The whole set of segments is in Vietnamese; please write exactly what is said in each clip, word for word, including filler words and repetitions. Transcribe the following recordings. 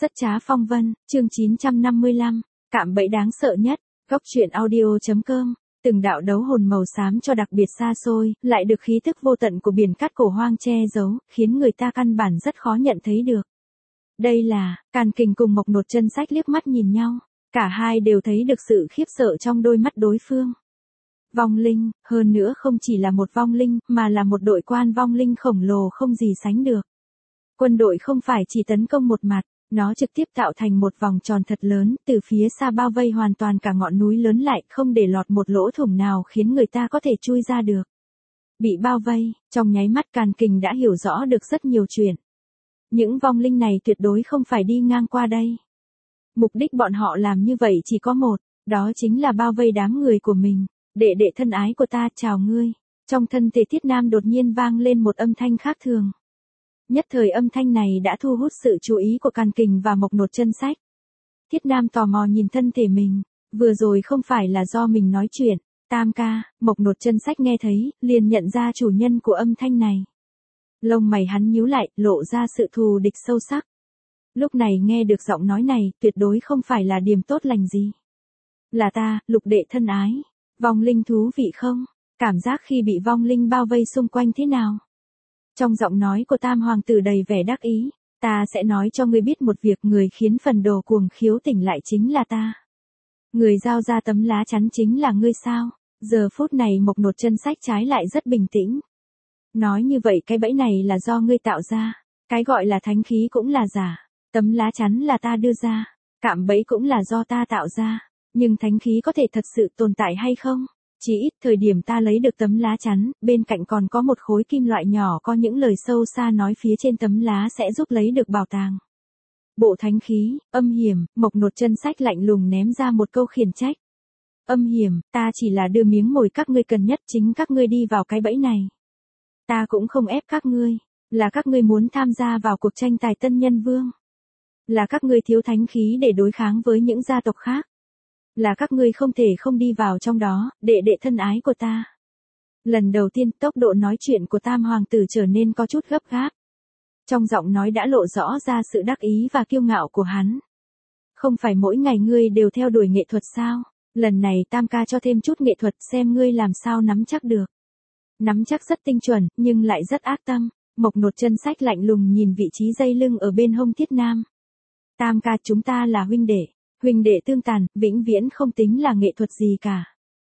Rất trá phong vân, chương chín trăm năm mươi lăm, cạm bẫy đáng sợ nhất, góc truyện audio.com, từng đạo đấu hồn màu xám cho đặc biệt xa xôi, lại được khí tức vô tận của biển cát cổ hoang che giấu, khiến người ta căn bản rất khó nhận thấy được. Đây là, Càn Kình cùng Mộc Nột Chân Sách liếc mắt nhìn nhau, cả hai đều thấy được sự khiếp sợ trong đôi mắt đối phương. Vong linh, hơn nữa không chỉ là một vong linh, mà là một đội quan vong linh khổng lồ không gì sánh được. Quân đội không phải chỉ tấn công một mặt, nó trực tiếp tạo thành một vòng tròn thật lớn, từ phía xa bao vây hoàn toàn cả ngọn núi lớn lại, không để lọt một lỗ thủng nào khiến người ta có thể chui ra được. Bị bao vây, trong nháy mắt Càn Kình đã hiểu rõ được rất nhiều chuyện. Những vong linh này tuyệt đối không phải đi ngang qua đây. Mục đích bọn họ làm như vậy chỉ có một, đó chính là bao vây đám người của mình. Đệ đệ thân ái của ta, chào ngươi. Trong thân thể Thiết Nam đột nhiên vang lên một âm thanh khác thường. Nhất thời âm thanh này đã thu hút sự chú ý của Càn Kình và Mộc Nột Chân Sách. Thiết Nam tò mò nhìn thân thể mình, vừa rồi không phải là do mình nói chuyện. Tam ca, Mộc Nột Chân Sách nghe thấy, liền nhận ra chủ nhân của âm thanh này. Lông mày hắn nhíu lại, lộ ra sự thù địch sâu sắc. Lúc này nghe được giọng nói này, tuyệt đối không phải là điểm tốt lành gì. Là ta, Lục đệ thân ái. Vong linh thú vị không? Cảm giác khi bị vong linh bao vây xung quanh thế nào? Trong giọng nói của Tam hoàng tử đầy vẻ đắc ý, ta sẽ nói cho ngươi biết một việc, người khiến phần đồ cuồng khiếu tỉnh lại chính là ta. Người giao ra tấm lá chắn chính là ngươi sao? Giờ phút này Mộc Nột Chân Sách trái lại rất bình tĩnh. Nói như vậy cái bẫy này là do ngươi tạo ra, cái gọi là thánh khí cũng là giả, tấm lá chắn là ta đưa ra, cạm bẫy cũng là do ta tạo ra. Nhưng thánh khí có thể thật sự tồn tại hay không? Chỉ ít thời điểm ta lấy được tấm lá chắn, bên cạnh còn có một khối kim loại nhỏ có những lời sâu xa nói phía trên tấm lá sẽ giúp lấy được bảo tàng. Bộ thánh khí, âm hiểm, Mộc Nột Chân Sách lạnh lùng ném ra một câu khiển trách. Âm hiểm, ta chỉ là đưa miếng mồi các ngươi cần nhất, chính các ngươi đi vào cái bẫy này. Ta cũng không ép các ngươi, là các ngươi muốn tham gia vào cuộc tranh tài tân nhân vương. Là các ngươi thiếu thánh khí để đối kháng với những gia tộc khác. Là các ngươi không thể không đi vào trong đó, đệ đệ thân ái của ta. Lần đầu tiên tốc độ nói chuyện của Tam hoàng tử trở nên có chút gấp gáp. Trong giọng nói đã lộ rõ ra sự đắc ý và kiêu ngạo của hắn. Không phải mỗi ngày ngươi đều theo đuổi nghệ thuật sao? Lần này Tam ca cho thêm chút nghệ thuật xem ngươi làm sao nắm chắc được. Nắm chắc rất tinh chuẩn, nhưng lại rất ác tâm. Mộc Nột Chân Sách lạnh lùng nhìn vị trí dây lưng ở bên hông Thiết Nam. Tam ca, chúng ta là huynh đệ. Huynh đệ tương tàn, vĩnh viễn không tính là nghệ thuật gì cả.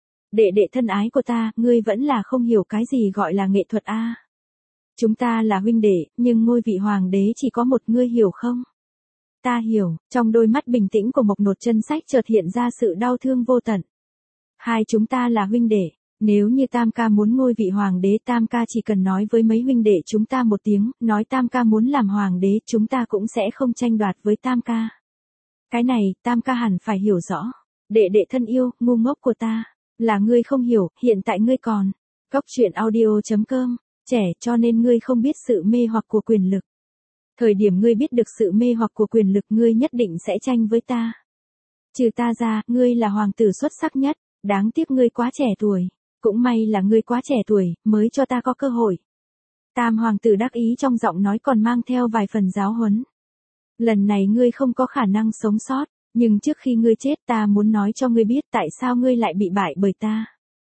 Đệ đệ thân ái của ta, ngươi vẫn là không hiểu cái gì gọi là nghệ thuật a. Chúng ta là huynh đệ, nhưng ngôi vị hoàng đế chỉ có một, ngươi hiểu không? Ta hiểu, trong đôi mắt bình tĩnh của Mộc Nột Chân Sách chợt hiện ra sự đau thương vô tận. Hai chúng ta là huynh đệ, nếu như Tam ca muốn ngôi vị hoàng đế, Tam ca chỉ cần nói với mấy huynh đệ chúng ta một tiếng, nói Tam ca muốn làm hoàng đế, chúng ta cũng sẽ không tranh đoạt với Tam ca. Cái này, Tam ca hẳn phải hiểu rõ. Đệ đệ thân yêu, ngu ngốc của ta. Là ngươi không hiểu, hiện tại ngươi còn. Góc truyện audio.com, trẻ cho nên ngươi không biết sự mê hoặc của quyền lực. Thời điểm ngươi biết được sự mê hoặc của quyền lực, ngươi nhất định sẽ tranh với ta. Trừ ta ra, ngươi là hoàng tử xuất sắc nhất. Đáng tiếc ngươi quá trẻ tuổi. Cũng may là ngươi quá trẻ tuổi, mới cho ta có cơ hội. Tam hoàng tử đắc ý trong giọng nói còn mang theo vài phần giáo huấn. Lần này ngươi không có khả năng sống sót, nhưng trước khi ngươi chết ta muốn nói cho ngươi biết tại sao ngươi lại bị bại bởi ta.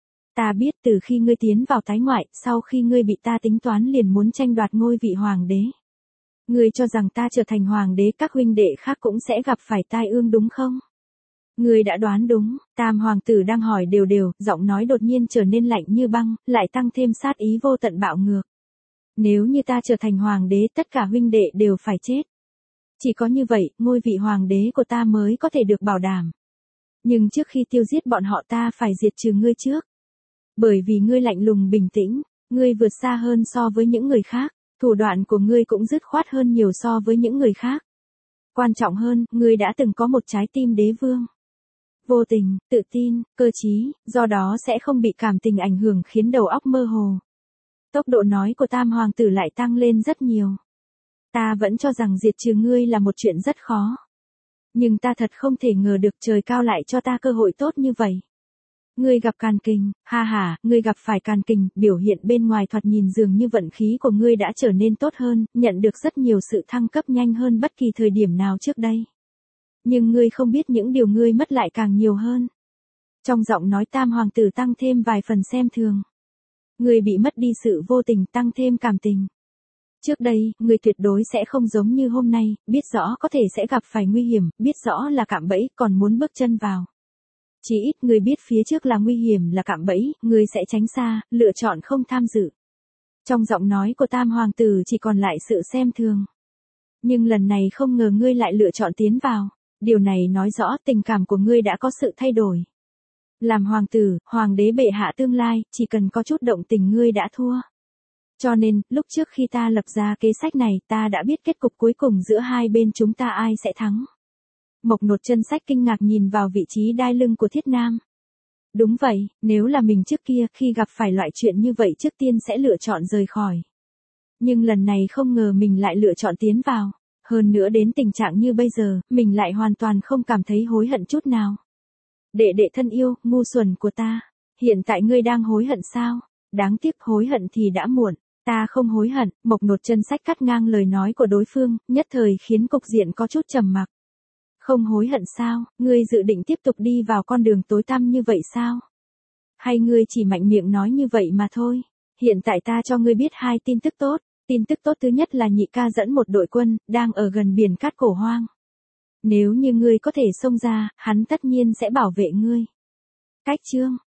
Ta biết từ khi ngươi tiến vào tái ngoại, sau khi ngươi bị ta tính toán liền muốn tranh đoạt ngôi vị hoàng đế. Ngươi cho rằng ta trở thành hoàng đế các huynh đệ khác cũng sẽ gặp phải tai ương đúng không? Ngươi đã đoán đúng. Tam hoàng tử đang hỏi đều đều, giọng nói đột nhiên trở nên lạnh như băng, lại tăng thêm sát ý vô tận bạo ngược. Nếu như ta trở thành hoàng đế, tất cả huynh đệ đều phải chết. Chỉ có như vậy, ngôi vị hoàng đế của ta mới có thể được bảo đảm. Nhưng trước khi tiêu diệt bọn họ ta phải diệt trừ ngươi trước. Bởi vì ngươi lạnh lùng bình tĩnh, ngươi vượt xa hơn so với những người khác, thủ đoạn của ngươi cũng dứt khoát hơn nhiều so với những người khác. Quan trọng hơn, ngươi đã từng có một trái tim đế vương. Vô tình, tự tin, cơ trí, do đó sẽ không bị cảm tình ảnh hưởng khiến đầu óc mơ hồ. Tốc độ nói của Tam hoàng tử lại tăng lên rất nhiều. Ta vẫn cho rằng diệt trừ ngươi là một chuyện rất khó. Nhưng ta thật không thể ngờ được trời cao lại cho ta cơ hội tốt như vậy. Ngươi gặp Càn Kình, ha ha, ngươi gặp phải Càn Kình, biểu hiện bên ngoài thoạt nhìn dường như vận khí của ngươi đã trở nên tốt hơn, nhận được rất nhiều sự thăng cấp nhanh hơn bất kỳ thời điểm nào trước đây. Nhưng ngươi không biết những điều ngươi mất lại càng nhiều hơn. Trong giọng nói Tam Hoàng tử tăng thêm vài phần xem thường. Ngươi bị mất đi sự vô tình tăng thêm cảm tình. Trước đây, ngươi tuyệt đối sẽ không giống như hôm nay, biết rõ có thể sẽ gặp phải nguy hiểm, biết rõ là cạm bẫy, còn muốn bước chân vào. Chỉ ít ngươi biết phía trước là nguy hiểm là cạm bẫy, ngươi sẽ tránh xa, lựa chọn không tham dự. Trong giọng nói của Tam Hoàng tử chỉ còn lại sự xem thường. Nhưng lần này không ngờ ngươi lại lựa chọn tiến vào. Điều này nói rõ tình cảm của ngươi đã có sự thay đổi. Làm hoàng tử, hoàng đế bệ hạ tương lai, chỉ cần có chút động tình ngươi đã thua. Cho nên, lúc trước khi ta lập ra kế sách này, ta đã biết kết cục cuối cùng giữa hai bên chúng ta ai sẽ thắng. Mộc Nột Chân Sách kinh ngạc nhìn vào vị trí đai lưng của Thiết Nam. Đúng vậy, nếu là mình trước kia khi gặp phải loại chuyện như vậy trước tiên sẽ lựa chọn rời khỏi. Nhưng lần này không ngờ mình lại lựa chọn tiến vào. Hơn nữa đến tình trạng như bây giờ, mình lại hoàn toàn không cảm thấy hối hận chút nào. Đệ đệ thân yêu, ngu xuẩn của ta. Hiện tại ngươi đang hối hận sao? Đáng tiếc hối hận thì đã muộn. Ta không hối hận. Mộc Nột Chân Sách cắt ngang lời nói của đối phương, nhất thời khiến cục diện có chút trầm mặc. Không hối hận sao? Ngươi dự định tiếp tục đi vào con đường tối tăm như vậy sao? Hay ngươi chỉ mạnh miệng nói như vậy mà thôi? Hiện tại ta cho ngươi biết hai tin tức tốt. Tin tức tốt thứ nhất là nhị ca dẫn một đội quân, đang ở gần biển cát Cổ Hoang. Nếu như ngươi có thể xông ra, hắn tất nhiên sẽ bảo vệ ngươi. Cách chương